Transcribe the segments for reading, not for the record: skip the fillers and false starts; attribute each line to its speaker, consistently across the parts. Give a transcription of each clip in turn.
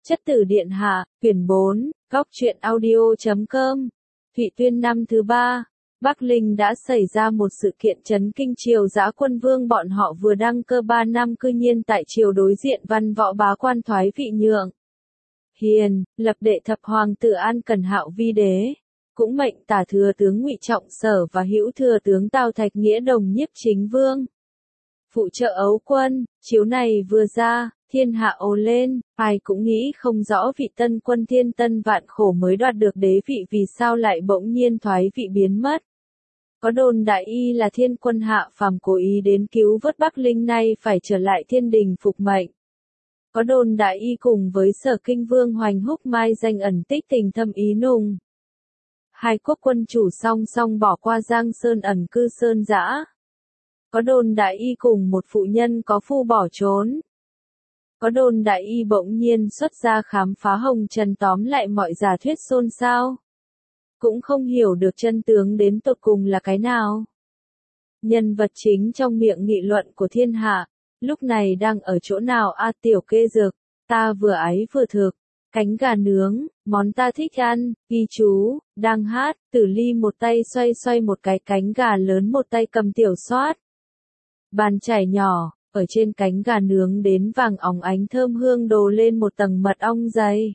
Speaker 1: Chất tử điện hạ, quyển 4, góc truyện audio.com. Thụy Tuyên năm thứ 3, Bắc Linh đã xảy ra một sự kiện chấn kinh triều dã quân vương bọn họ vừa đăng cơ 3 năm cư nhiên tại triều đối diện văn võ bá quan thoái vị nhượng. Hiền, lập đệ thập hoàng tử An Cần Hạo vi đế. Cũng mệnh tả thừa tướng Ngụy Trọng Sở và hữu thừa tướng Tào Thạch Nghĩa đồng nhiếp chính vương. Phụ trợ ấu quân, chiếu này vừa ra, thiên hạ ồ lên, ai cũng nghĩ không rõ vị tân quân thiên tân vạn khổ mới đoạt được đế vị vì sao lại bỗng nhiên thoái vị biến mất. Có đồn đại y là thiên quân hạ phàm cố ý đến cứu vớt Bắc Linh nay phải trở lại thiên đình phục mệnh. Có đồn đại y cùng với Sở Kinh Vương Hoành Húc mai danh ẩn tích tình thâm ý nùng. Hai quốc quân chủ song song bỏ qua Giang Sơn ẩn cư sơn dã. Có đồn đại y cùng một phụ nhân có phu bỏ trốn. Có đồn đại y bỗng nhiên xuất ra khám phá hồng trần tóm lại mọi giả thuyết xôn xao. Cũng không hiểu được chân tướng đến tột cùng là cái nào. Nhân vật chính trong miệng nghị luận của thiên hạ, lúc này đang ở chỗ nào a tiểu kê dược, ta vừa ái vừa thực, cánh gà nướng, món ta thích ăn, ghi chú, đang hát, Tử Ly một tay xoay xoay một cái cánh gà lớn một tay cầm tiểu xoát. Bàn chải nhỏ, ở trên cánh gà nướng đến vàng óng ánh thơm hương đổ lên một tầng mật ong dày.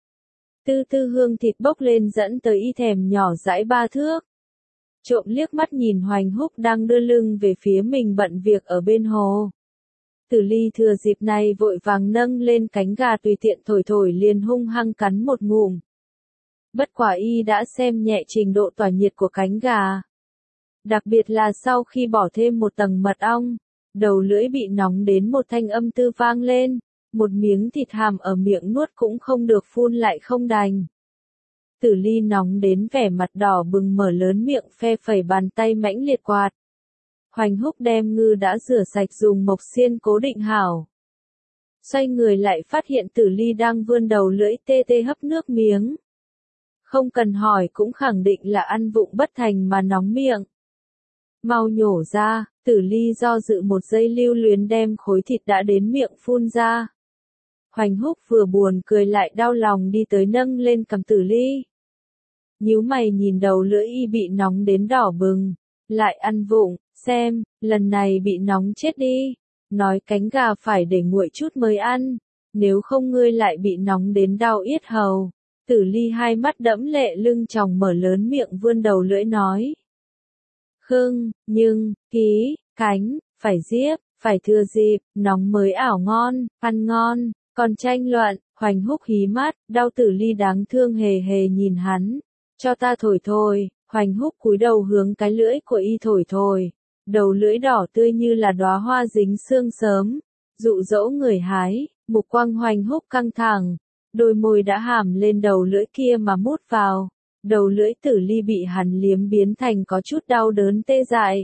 Speaker 1: Tư tư hương thịt bốc lên dẫn tới y thèm nhỏ dãi 3 thước. Trộm liếc mắt nhìn Hoành Húc đang đưa lưng về phía mình bận việc ở bên hồ. Tử Ly thừa dịp này vội vàng nâng lên cánh gà tùy tiện thổi thổi liền hung hăng cắn một ngụm. Bất quả y đã xem nhẹ trình độ tỏa nhiệt của cánh gà. Đặc biệt là sau khi bỏ thêm một tầng mật ong, đầu lưỡi bị nóng đến một thanh âm tư vang lên, một miếng thịt hàm ở miệng nuốt cũng không được phun lại không đành. Tử Ly nóng đến vẻ mặt đỏ bừng mở lớn miệng phe phẩy bàn tay mãnh liệt quạt. Hoành Húc đem ngư đã rửa sạch dùng mộc xiên cố định hảo. Xoay người lại phát hiện Tử Ly đang vươn đầu lưỡi tê tê hấp nước miếng. Không cần hỏi cũng khẳng định là ăn vụng bất thành mà nóng miệng. Mau nhổ ra, Tử Ly do dự một giây lưu luyến đem khối thịt đã đến miệng phun ra. Hoành Húc vừa buồn cười lại đau lòng đi tới nâng lên cầm Tử Ly. Nhíu mày nhìn đầu lưỡi y bị nóng đến đỏ bừng, lại ăn vụng, xem, lần này bị nóng chết đi. Nói cánh gà phải để nguội chút mới ăn, nếu không ngươi lại bị nóng đến đau yết hầu. Tử Ly hai mắt đẫm lệ lưng tròng mở lớn miệng vươn đầu lưỡi nói. Khưng, nhưng, ký, cánh, phải diếp, phải thừa dịp, nóng mới ảo ngon, ăn ngon, còn tranh luận, Hoành Húc hí mắt, đau Tử Ly đáng thương hề hề nhìn hắn, cho ta thổi thôi, Hoành Húc cúi đầu hướng cái lưỡi của y thổi thổi, đầu lưỡi đỏ tươi như là đóa hoa dính sương sớm, dụ dỗ người hái, mục quang Hoành Húc căng thẳng, đôi môi đã hàm lên đầu lưỡi kia mà mút vào. Đầu lưỡi Tử Ly bị hắn liếm biến thành có chút đau đớn tê dại.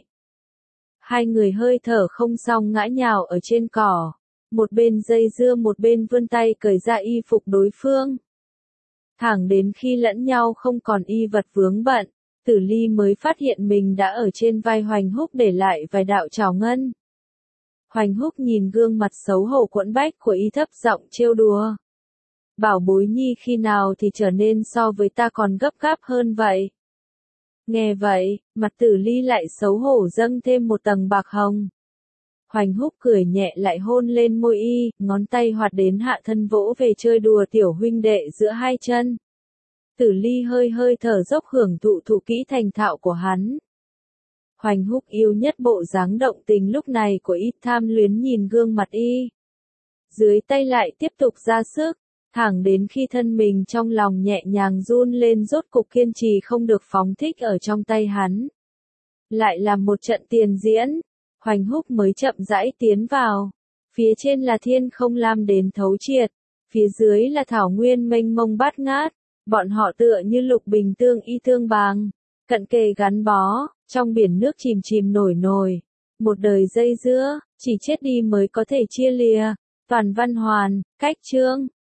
Speaker 1: Hai người hơi thở không xong ngã nhào ở trên cỏ. Một bên dây dưa một bên vươn tay cởi ra y phục đối phương. Thẳng đến khi lẫn nhau không còn y vật vướng bận, Tử Ly mới phát hiện mình đã ở trên vai Hoành Húc để lại vài đạo trào ngân. Hoành Húc nhìn gương mặt xấu hổ quẫn bách của y thấp giọng trêu đùa. Bảo bối nhi khi nào thì trở nên so với ta còn gấp gáp hơn vậy. Nghe vậy, mặt Tử Ly lại xấu hổ dâng thêm một tầng bạc hồng. Hoành Húc cười nhẹ lại hôn lên môi y, ngón tay hoạt đến hạ thân vỗ về chơi đùa tiểu huynh đệ giữa hai chân. Tử Ly hơi hơi thở dốc hưởng thụ thủ kỹ thành thạo của hắn. Hoành Húc yêu nhất bộ dáng động tình lúc này của y, tham luyến nhìn gương mặt y. Dưới tay lại tiếp tục ra sức. Thẳng đến khi thân mình trong lòng nhẹ nhàng run lên rốt cục kiên trì không được phóng thích ở trong tay hắn. Lại làm một trận tiền diễn, Hoành Húc mới chậm rãi tiến vào. Phía trên là thiên không lam đến thấu triệt, phía dưới là thảo nguyên mênh mông bát ngát, bọn họ tựa như lục bình tương y tương bàng, cận kề gắn bó, trong biển nước chìm chìm nổi nổi. Một đời dây dưa, chỉ chết đi mới có thể chia lìa, toàn văn hoàn, cách chương.